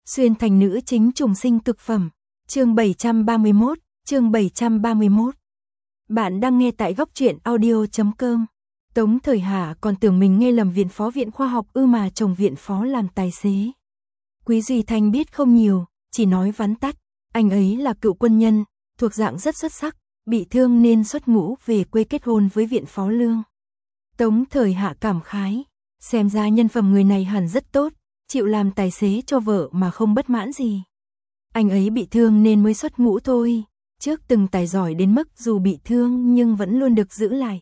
Xuyên thành nữ chính trùng sinh cực phẩm. Chương 731. Bạn đang nghe tại góc truyện audio.com. Tống Thời Hạ còn tưởng mình nghe lầm viện phó viện khoa học mà chồng viện phó làm tài xế. Quý Duy Thanh biết không nhiều, chỉ nói vắn tắt, anh ấy là cựu quân nhân, thuộc dạng rất xuất sắc, bị thương nên xuất ngũ về quê kết hôn với viện phó Lương. Tống Thời Hạ cảm khái, xem ra nhân phẩm người này hẳn rất tốt, chịu làm tài xế cho vợ mà không bất mãn gì. Anh ấy bị thương nên mới xuất ngũ thôi, trước từng tài giỏi đến mức dù bị thương nhưng vẫn luôn được giữ lại.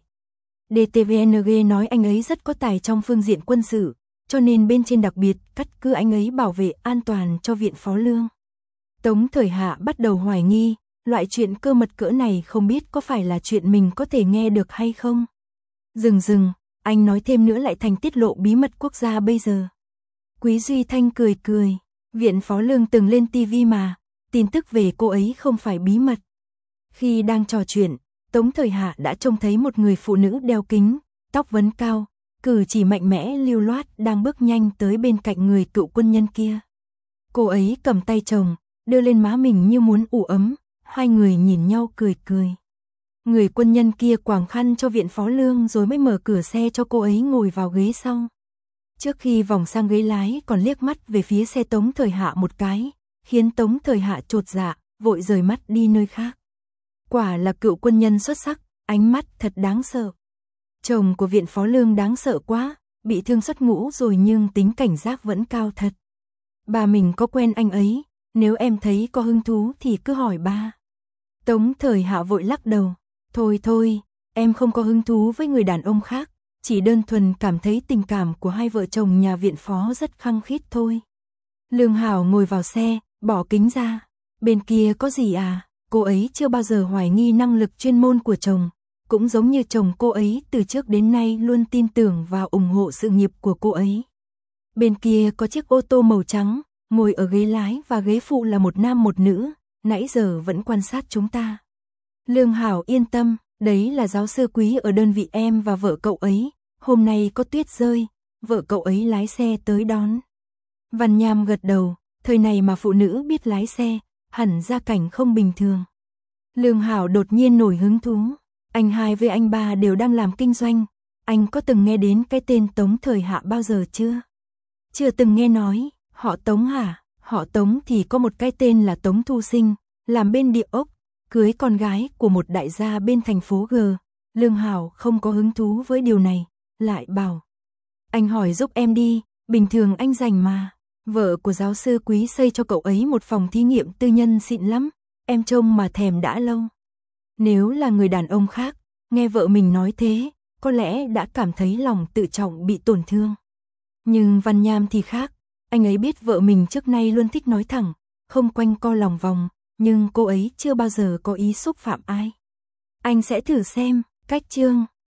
DTVNG nói anh ấy rất có tài trong phương diện quân sự, cho nên bên trên đặc biệt cắt cử anh ấy bảo vệ an toàn cho viện phó Lương. Tống Thời Hạ bắt đầu hoài nghi, loại chuyện cơ mật cỡ này không biết có phải là chuyện mình có thể nghe được hay không. Dừng, anh nói thêm nữa lại thành tiết lộ bí mật quốc gia bây giờ. Quý Duy Thanh cười, viện phó Lương từng lên TV mà, tin tức về cô ấy không phải bí mật. Khi đang trò chuyện, Tống Thời Hạ đã trông thấy một người phụ nữ đeo kính, tóc vấn cao, cử chỉ mạnh mẽ lưu loát đang bước nhanh tới bên cạnh người cựu quân nhân kia. Cô ấy cầm tay chồng, đưa lên má mình như muốn ủ ấm, hai người nhìn nhau cười. Người quân nhân kia quàng khăn cho viện phó Lương rồi mới mở cửa xe cho cô ấy ngồi vào ghế sau. Trước khi vòng sang ghế lái còn liếc mắt về phía xe Tống Thời Hạ một cái, khiến Tống Thời Hạ chột dạ, vội rời mắt đi nơi khác. Quả là cựu quân nhân xuất sắc, ánh mắt thật đáng sợ. Chồng của viện phó Lương đáng sợ quá, bị thương xuất ngũ rồi nhưng tính cảnh giác vẫn cao thật. Bà mình có quen anh ấy, nếu em thấy có hứng thú thì cứ hỏi ba. Tống Thời Hạ vội lắc đầu, thôi, em không có hứng thú với người đàn ông khác, chỉ đơn thuần cảm thấy tình cảm của hai vợ chồng nhà viện phó rất khăng khít thôi. Lương Hảo ngồi vào xe, bỏ kính ra, bên kia có gì à, cô ấy chưa bao giờ hoài nghi năng lực chuyên môn của chồng, cũng giống như chồng cô ấy từ trước đến nay luôn tin tưởng và ủng hộ sự nghiệp của cô ấy. Bên kia có chiếc ô tô màu trắng, ngồi ở ghế lái và ghế phụ là một nam một nữ, nãy giờ vẫn quan sát chúng ta. Lương Hảo yên tâm, đấy là giáo sư Quý ở đơn vị em và vợ cậu ấy, hôm nay có tuyết rơi, vợ cậu ấy lái xe tới đón. Văn Nham gật đầu, thời này mà phụ nữ biết lái xe, hẳn gia cảnh không bình thường. Lương Hảo đột nhiên nổi hứng thú, anh hai với anh ba đều đang làm kinh doanh, anh có từng nghe đến cái tên Tống Thời Hạ bao giờ chưa? Chưa từng nghe nói, họ Tống hả? Họ Tống thì có một cái tên là Tống Thu Sinh, làm bên địa ốc, cưới con gái của một đại gia bên thành phố G. Lương Hảo không có hứng thú với điều này, lại bảo. Anh hỏi giúp em đi, bình thường anh rảnh mà. Vợ của giáo sư Quý xây cho cậu ấy một phòng thí nghiệm tư nhân xịn lắm, em trông mà thèm đã lâu. Nếu là người đàn ông khác, nghe vợ mình nói thế, có lẽ đã cảm thấy lòng tự trọng bị tổn thương. Nhưng Văn Nham thì khác, anh ấy biết vợ mình trước nay luôn thích nói thẳng, không quanh co lòng vòng, nhưng cô ấy chưa bao giờ có ý xúc phạm ai. Anh sẽ thử xem, cách chương.